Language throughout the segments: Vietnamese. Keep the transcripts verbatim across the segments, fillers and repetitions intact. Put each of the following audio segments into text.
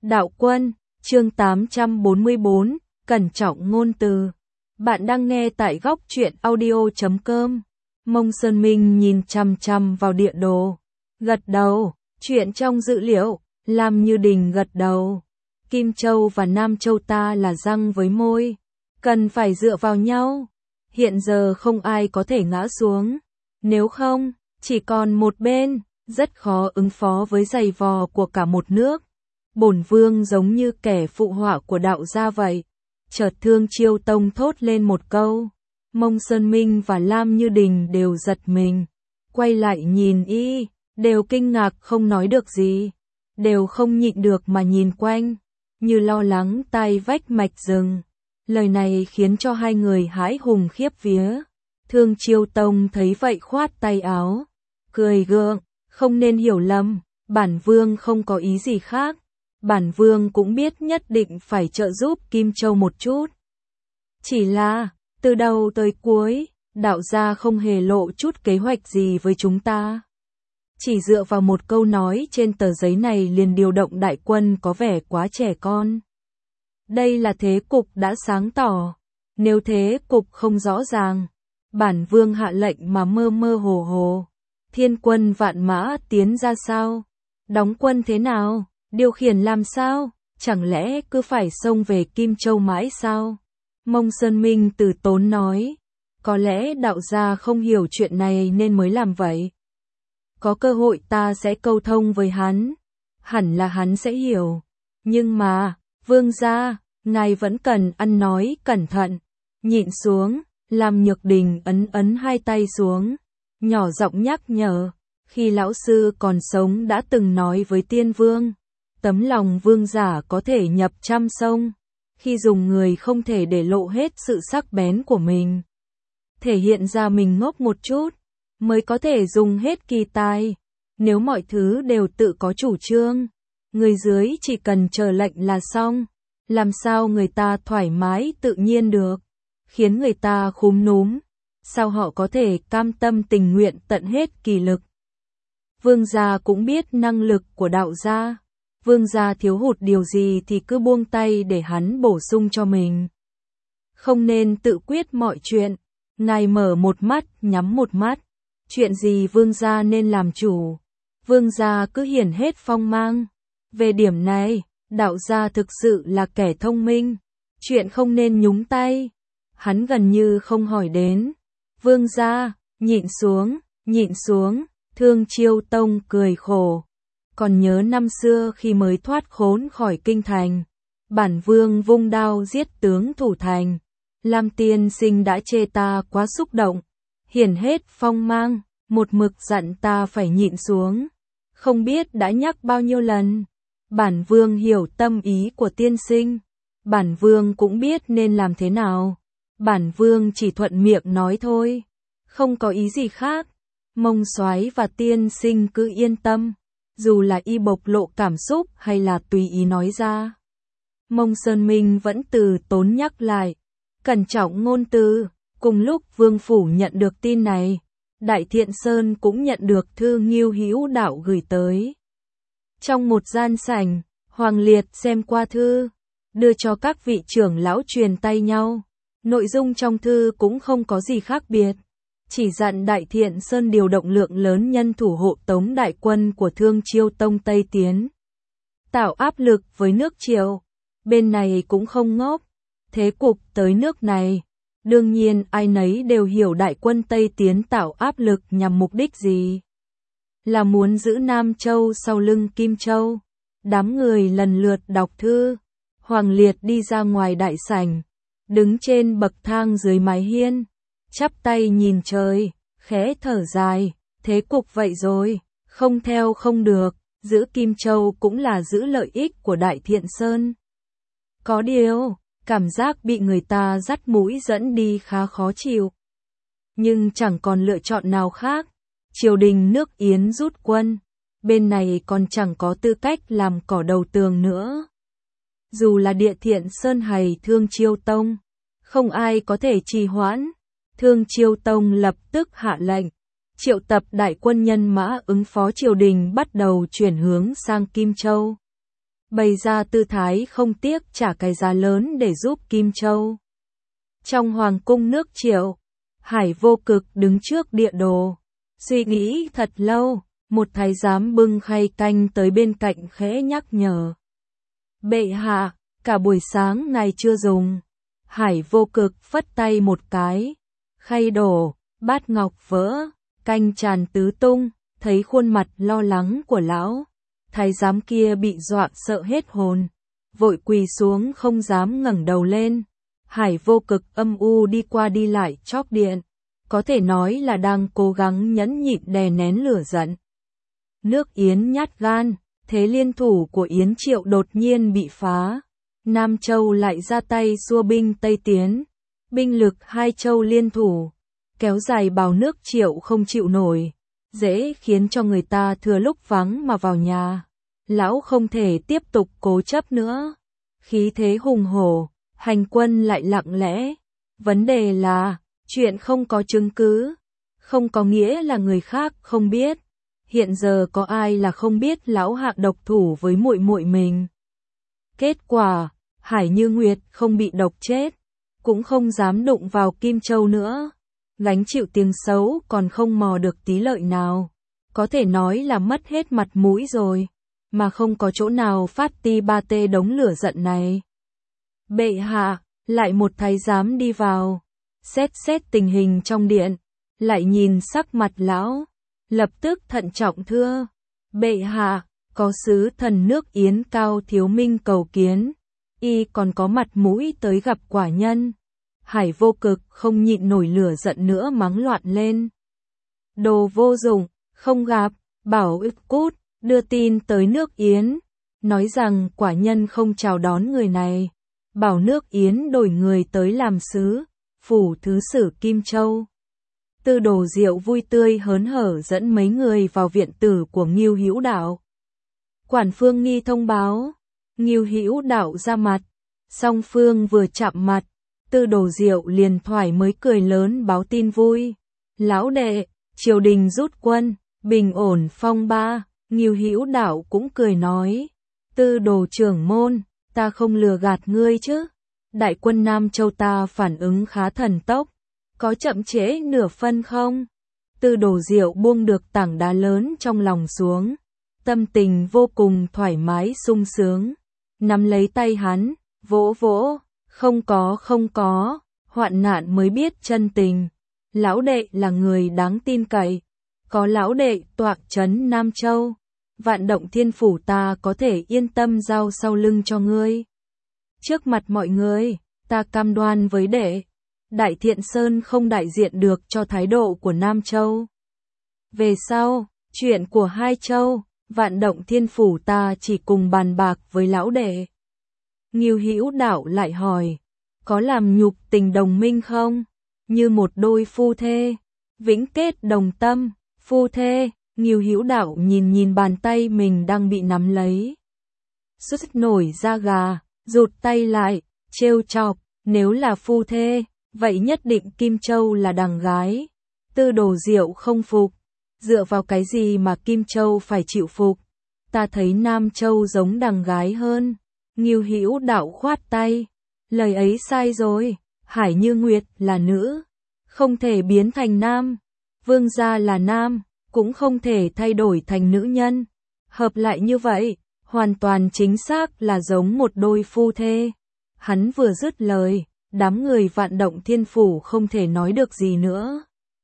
Đạo quân, chương tám trăm bốn mươi bốn, cẩn trọng ngôn từ. Bạn đang nghe tại góc truyện audio chấm com. Mông Sơn Minh nhìn chằm chằm vào địa đồ. Gật đầu, chuyện trong dữ liệu, làm như đình gật đầu. Kim Châu và Nam Châu ta là răng với môi. Cần phải dựa vào nhau. Hiện giờ không ai có thể ngã xuống. Nếu không, chỉ còn một bên, rất khó ứng phó với giày vò của cả một nước. Bổn vương giống như kẻ phụ họa của đạo gia vậy. Chợt Thương Chiêu Tông thốt lên một câu. Mông Sơn Minh và Lam Như Đình đều giật mình. Quay lại nhìn y, đều kinh ngạc không nói được gì. Đều không nhịn được mà nhìn quanh, như lo lắng tai vách mạch rừng. Lời này khiến cho hai người hãi hùng khiếp vía. Thương Chiêu Tông thấy vậy khoát tay áo, cười gượng, không nên hiểu lầm, bản vương không có ý gì khác. Bản vương cũng biết nhất định phải trợ giúp Kim Châu một chút. Chỉ là, từ đầu tới cuối, đạo gia không hề lộ chút kế hoạch gì với chúng ta. Chỉ dựa vào một câu nói trên tờ giấy này liền điều động đại quân có vẻ quá trẻ con. Đây là thế cục đã sáng tỏ. Nếu thế cục không rõ ràng, bản vương hạ lệnh mà mơ mơ hồ hồ. Thiên quân vạn mã tiến ra sao? Đóng quân thế nào? Điều khiển làm sao? Chẳng lẽ cứ phải xông về Kim Châu mãi sao? Mông Sơn Minh từ tốn nói. Có lẽ đạo gia không hiểu chuyện này nên mới làm vậy. Có cơ hội ta sẽ câu thông với hắn. Hẳn là hắn sẽ hiểu. Nhưng mà, vương gia, ngài vẫn cần ăn nói cẩn thận. Nhịn xuống, làm Nhược Đình ấn ấn hai tay xuống. Nhỏ giọng nhắc nhở. Khi lão sư còn sống đã từng nói với tiên vương. Tấm lòng vương giả có thể nhập trăm sông. Khi dùng người không thể để lộ hết sự sắc bén của mình. Thể hiện ra mình ngốc một chút, mới có thể dùng hết kỳ tài. Nếu mọi thứ đều tự có chủ trương, người dưới chỉ cần chờ lệnh là xong. Làm sao người ta thoải mái tự nhiên được, khiến người ta khúm núm. Sao họ có thể cam tâm tình nguyện tận hết kỳ lực. Vương gia cũng biết năng lực của đạo gia. Vương gia thiếu hụt điều gì thì cứ buông tay để hắn bổ sung cho mình. Không nên tự quyết mọi chuyện. Ngài mở một mắt, nhắm một mắt. Chuyện gì vương gia nên làm chủ. Vương gia cứ hiển hết phong mang. Về điểm này, đạo gia thực sự là kẻ thông minh. Chuyện không nên nhúng tay. Hắn gần như không hỏi đến. Vương gia, nhịn xuống, nhịn xuống. Thương Chiêu Tông cười khổ. Còn nhớ năm xưa khi mới thoát khốn khỏi kinh thành, bản vương vung đao giết tướng thủ thành. Lam tiên sinh đã chê ta quá xúc động, hiển hết phong mang, một mực dặn ta phải nhịn xuống. Không biết đã nhắc bao nhiêu lần. Bản vương hiểu tâm ý của tiên sinh. Bản vương cũng biết nên làm thế nào. Bản vương chỉ thuận miệng nói thôi, không có ý gì khác. Mông soái và tiên sinh cứ yên tâm. Dù là y bộc lộ cảm xúc hay là tùy ý nói ra. Mông Sơn Minh vẫn từ tốn nhắc lại. Cẩn trọng ngôn từ. Cùng lúc Vương Phủ nhận được tin này, Đại Thiện Sơn cũng nhận được thư Ngưu Hữu Đạo gửi tới. Trong một gian sảnh, Hoàng Liệt xem qua thư, đưa cho các vị trưởng lão truyền tay nhau. Nội dung trong thư cũng không có gì khác biệt. Chỉ dặn Đại Thiện Sơn điều động lượng lớn nhân thủ hộ tống đại quân của Thương Chiêu Tông Tây tiến. Tạo áp lực với nước Triệu. Bên này cũng không ngốc. Thế cục tới nước này. Đương nhiên ai nấy đều hiểu đại quân Tây tiến tạo áp lực nhằm mục đích gì. Là muốn giữ Nam Châu sau lưng Kim Châu. Đám người lần lượt đọc thư. Hoàng Liệt đi ra ngoài đại sảnh. Đứng trên bậc thang dưới mái hiên. Chắp tay nhìn trời, khẽ thở dài, thế cục vậy rồi, không theo không được, giữ Kim Châu cũng là giữ lợi ích của Đại Thiện Sơn. Có điều, cảm giác bị người ta dắt mũi dẫn đi khá khó chịu. Nhưng chẳng còn lựa chọn nào khác, triều đình nước Yến rút quân, bên này còn chẳng có tư cách làm cỏ đầu tường nữa. Dù là Địa Thiện Sơn hay Thương Chiêu Tông, không ai có thể trì hoãn. Thương Chiêu Tông lập tức hạ lệnh, triệu tập đại quân nhân mã ứng phó triều đình bắt đầu chuyển hướng sang Kim Châu. bày ra tư thái không tiếc trả cái giá lớn để giúp Kim Châu. Trong hoàng cung nước Triệu, Hải Vô Cực đứng trước địa đồ, suy nghĩ thật lâu, một thái giám bưng khay canh tới bên cạnh khẽ nhắc nhở. Bệ hạ, cả buổi sáng này chưa dùng. Hải Vô Cực phất tay một cái, khay đổ, bát ngọc vỡ, canh tràn tứ tung, thấy khuôn mặt lo lắng của lão. Thái giám kia bị dọa sợ hết hồn, vội quỳ xuống không dám ngẩng đầu lên. Hải Vô Cực âm u đi qua đi lại chóp điện, có thể nói là đang cố gắng nhẫn nhịn đè nén lửa giận. Nước Yến nhát gan, thế liên thủ của Yến Triệu đột nhiên bị phá. Nam Châu lại ra tay xua binh Tây tiến, binh lực hai châu liên thủ, kéo dài bào nước Triệu không chịu nổi, dễ khiến cho người ta thừa lúc vắng mà vào nhà. Lão không thể tiếp tục cố chấp nữa, khí thế hùng hổ, hành quân lại lặng lẽ. Vấn đề là, chuyện không có chứng cứ, không có nghĩa là người khác không biết. Hiện giờ có ai là không biết lão hạ độc thủ với muội muội mình. Kết quả, Hải Như Nguyệt không bị độc chết, cũng không dám đụng vào Kim Châu nữa. Gánh chịu tiếng xấu còn không mò được tí lợi nào. Có thể nói là mất hết mặt mũi rồi, mà không có chỗ nào phát ti ba tê đống lửa giận này. Bệ hạ, lại một thái giám đi vào, xét xét tình hình trong điện, lại nhìn sắc mặt lão, lập tức thận trọng thưa. Bệ hạ, có sứ thần nước Yến Cao Thiếu Minh cầu kiến, y còn có mặt mũi tới gặp quả nhân. Hải Vô Cực không nhịn nổi lửa giận nữa mắng loạn lên. Đồ vô dụng, không gặp, bảo ức cút, đưa tin tới nước Yến, nói rằng quả nhân không chào đón người này, bảo nước Yến đổi người tới làm sứ, phủ thứ sử Kim Châu. Tư Đồ Diệu vui tươi hớn hở dẫn mấy người vào viện tử của Ngưu Hữu Đạo. Quản Phương Nghi thông báo, Ngưu Hữu Đạo ra mặt, song phương vừa chạm mặt, Tư Đồ Diệu liền thoải mới cười lớn báo tin vui. Lão đệ, triều đình rút quân, bình ổn phong ba. Ngưu Hữu Đạo cũng cười nói, Tư Đồ trưởng môn, ta không lừa gạt ngươi chứ. Đại quân Nam Châu ta phản ứng khá thần tốc, có chậm trễ nửa phân không? Tư Đồ Diệu buông được tảng đá lớn trong lòng xuống, tâm tình vô cùng thoải mái sung sướng, nắm lấy tay hắn, vỗ vỗ, không có không có, hoạn nạn mới biết chân tình. Lão đệ là người đáng tin cậy, có lão đệ tọa trấn Nam Châu, Vạn Động Thiên Phủ ta có thể yên tâm giao sau lưng cho ngươi. Trước mặt mọi người, ta cam đoan với đệ, Đại Thiện Sơn không đại diện được cho thái độ của Nam Châu. Về sau, chuyện của hai châu, Vạn Động Thiên Phủ ta chỉ cùng bàn bạc với lão đệ. Ngưu Hữu Đạo lại hỏi, có làm nhục tình đồng minh không? Như một đôi phu thê, vĩnh kết đồng tâm, phu thê. Ngưu Hữu Đạo nhìn nhìn bàn tay mình đang bị nắm lấy, sứt nổi da gà, rụt tay lại, trêu chọc, nếu là phu thê, vậy nhất định Kim Châu là đằng gái. Tư Đồ Diệu không phục, dựa vào cái gì mà Kim Châu phải chịu phục? Ta thấy Nam Châu giống đằng gái hơn. Ngưu Hữu Đạo khoát tay, lời ấy sai rồi, Hải Như Nguyệt là nữ, không thể biến thành nam, vương gia là nam, cũng không thể thay đổi thành nữ nhân. Hợp lại như vậy, hoàn toàn chính xác là giống một đôi phu thê. Hắn vừa dứt lời, đám người Vạn Động Thiên Phủ không thể nói được gì nữa.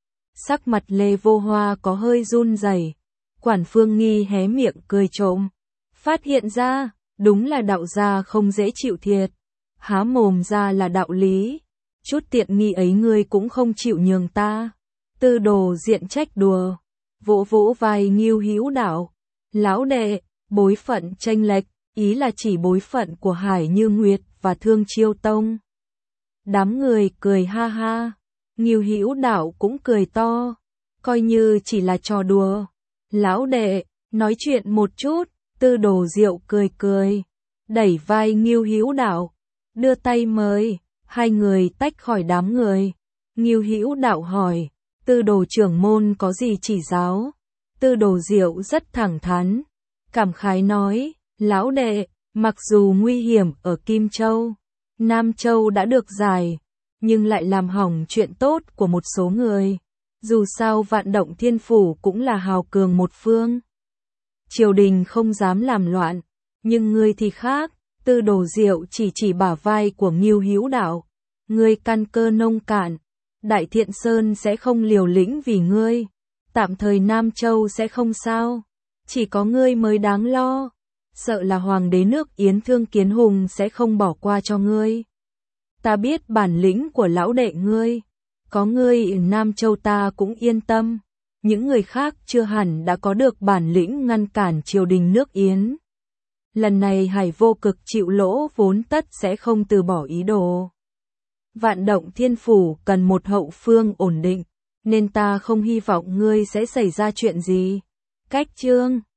Sắc mặt Lê Vô Hoa có hơi run rẩy. Quản Phương Nghi hé miệng cười trộm, phát hiện ra, đúng là đạo gia không dễ chịu thiệt. Há mồm ra là đạo lý, chút tiện nghi ấy ngươi cũng không chịu nhường ta. Tư Đồ diện trách đùa, vỗ vỗ vai Ngưu Hữu Đạo, lão đệ, bối phận chênh lệch, ý là chỉ bối phận của Hải Như Nguyệt và Thương Chiêu Tông. Đám người cười ha ha, Ngưu Hữu Đạo cũng cười to, coi như chỉ là trò đùa. Lão đệ, nói chuyện một chút. Tư Đồ Diệu cười cười, đẩy vai Ngưu Hữu Đạo, đưa tay mời, hai người tách khỏi đám người. Ngưu Hữu Đạo hỏi, Tư Đồ trưởng môn có gì chỉ giáo? Tư Đồ Diệu rất thẳng thắn, cảm khái nói, lão đệ, Mặc dù nguy hiểm ở Kim Châu, Nam Châu đã được giải, nhưng lại làm hỏng chuyện tốt của một số người. Dù sao Vạn Động Thiên Phủ cũng là hào cường một phương. Triều đình không dám làm loạn, nhưng ngươi thì khác. Tư Đồ Diệu chỉ chỉ bả vai của Ngưu Hữu Đạo. Ngươi căn cơ nông cạn, Đại Thiện Sơn sẽ không liều lĩnh vì ngươi. Tạm thời Nam Châu sẽ không sao, chỉ có ngươi mới đáng lo. Sợ là hoàng đế nước Yến Thương Kiến Hùng sẽ không bỏ qua cho ngươi. Ta biết bản lĩnh của lão đệ ngươi, có ngươi ở Nam Châu ta cũng yên tâm. Những người khác chưa hẳn đã có được bản lĩnh ngăn cản triều đình nước Yến. Lần này Hải Vô Cực chịu lỗ vốn tất sẽ không từ bỏ ý đồ. Vạn Động Thiên Phủ cần một hậu phương ổn định, nên ta không hy vọng ngươi sẽ xảy ra chuyện gì. Cách chương